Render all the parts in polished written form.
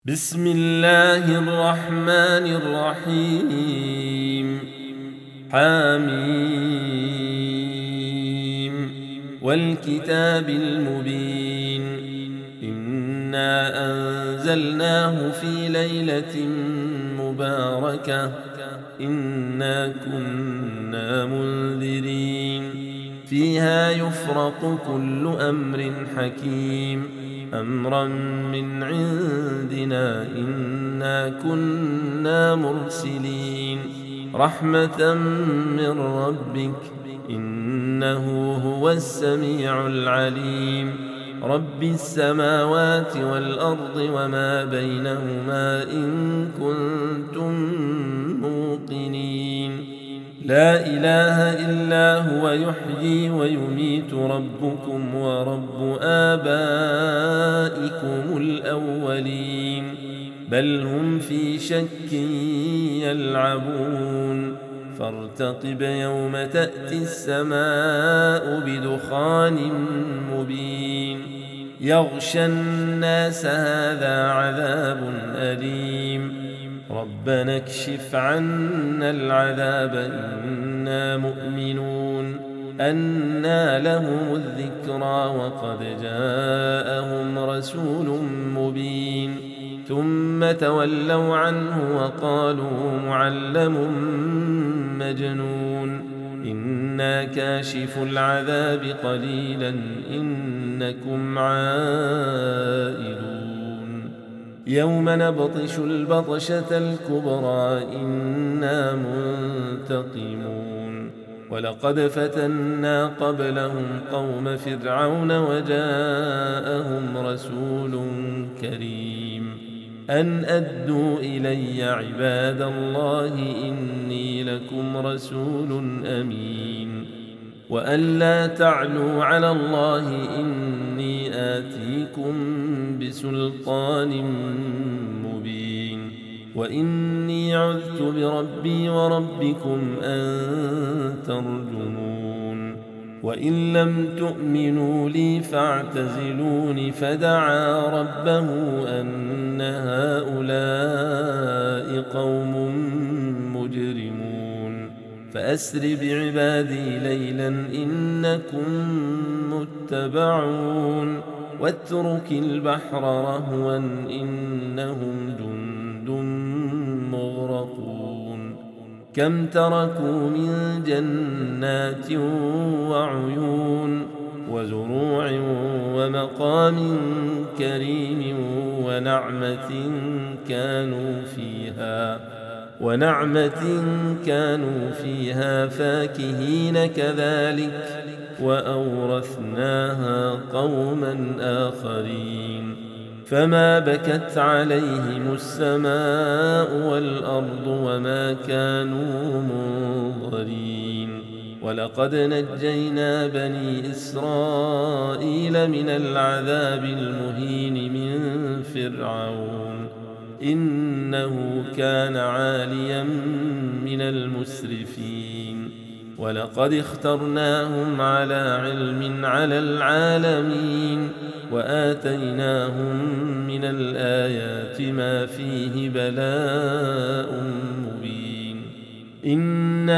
بسم الله الرحمن الرحيم حميم والكتاب المبين إنا أنزلناه في ليلة مباركة إنا كنا منذرين فيها يفرق كل أمر حكيم أمرا من عندنا إنا كنا مرسلين رحمة من ربك إنه هو السميع العليم رب السماوات والأرض وما بينهما إن كنتم موقنين لا إله إلا هو يحيي ويميت ربكم ورب آبائكم الأولين بل هم في شك يلعبون فارتقب يوم تأتي السماء بدخان مبين يغشى الناس هذا عذاب أليم ربنا اكشف عنا العذاب إنا مؤمنون أنى لهم الذكرى وقد جاءهم رسول مبين ثم تولوا عنه وقالوا معلم مجنون إنا كاشف العذاب قليلا إنكم عائدون يوم نبطش البطشة الكبرى إنا منتقمون ولقد فتنا قبلهم قوم فرعون وجاءهم رسول كريم أن أدوا إلي عباد الله إني لكم رسول أمين وأن لا تعلوا على الله إني آتيكم بسلطان مبين وإني عذت بربي وربكم أن ترجمون وإن لم تؤمنوا لي فاعتزلون فدعا ربه أن هؤلاء قوم مجرمون فأسر بعبادي ليلا إنكم متبعون واترك البحر رهوا إنهم جند مغرقون كم تركوا من جنات وعيون وزروع ومقام كريم ونعمة كانوا فيها فاكهين كذلك وأورثناها قوما آخرين فما بكت عليهم السماء والأرض وما كانوا منظرين ولقد نجينا بني إسرائيل من العذاب المهين من فرعون إنه كان عاليا من المسرفين ولقد اخترناهم على علم على العالمين وآتيناهم من الآيات ما فيه بلاء مبين إن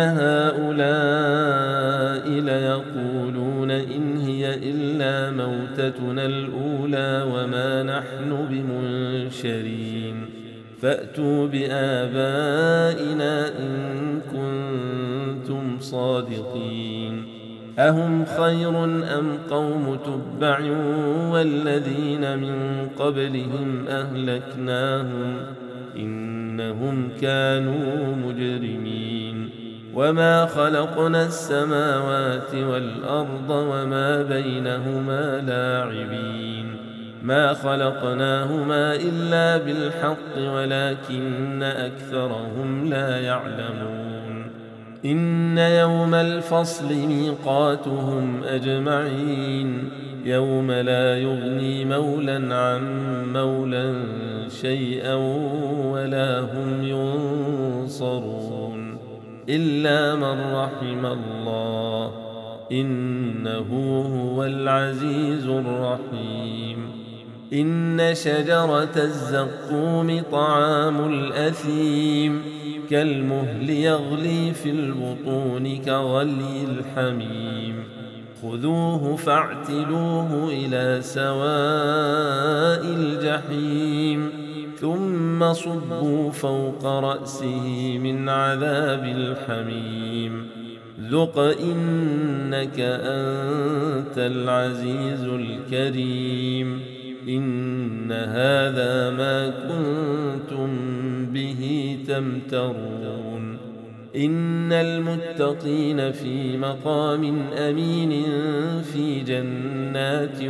هؤلاء ليقولون إن هي إلا موتتنا الأولى وما نحن بمنشرين فأتوا بآبائنا إن كنتم صادقين أهم خير أم قوم تبع والذين من قبلهم أهلكناهم إنهم كانوا مجرمين وما خلقنا السماوات والأرض وما بينهما لاعبين ما خلقناهما إلا بالحق ولكن أكثرهم لا يعلمون إن يوم الفصل ميقاتهم أجمعين يوم لا يغني مولا عن مولا شيئا ولا هم ينصرون إلا من رحم الله إنه هو العزيز الرحيم إن شجرة الزقوم طعام الأثيم كالمهل يغلي في البطون كغلي الحميم خذوه فاعتلوه إلى سواء الجحيم ثم صبوا فوق رأسه من عذاب الحميم ذق إنك أنت العزيز الكريم إن هذا ما كنتم به تمترون إن المتقين في مقام أمين في جنات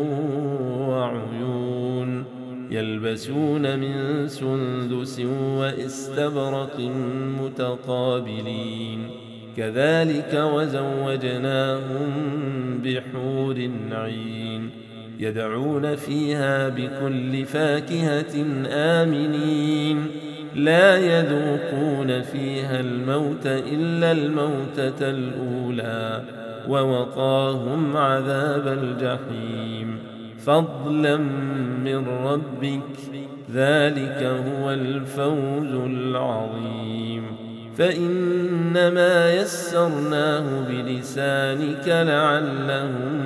وعيون يلبسون من سندس وإستبرق متقابلين كذلك وزوجناهم بحور عين يدعون فيها بكل فاكهة آمنين لا يذوقون فيها الموت إلا الموتة الأولى ووقاهم عذاب الجحيم فضلا من ربك ذلك هو الفوز العظيم فإنما يسرناه بلسانك لعلهم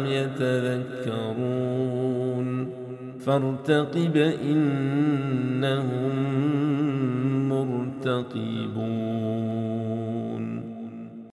يتذكرون فارتقب إنهم مرتقبون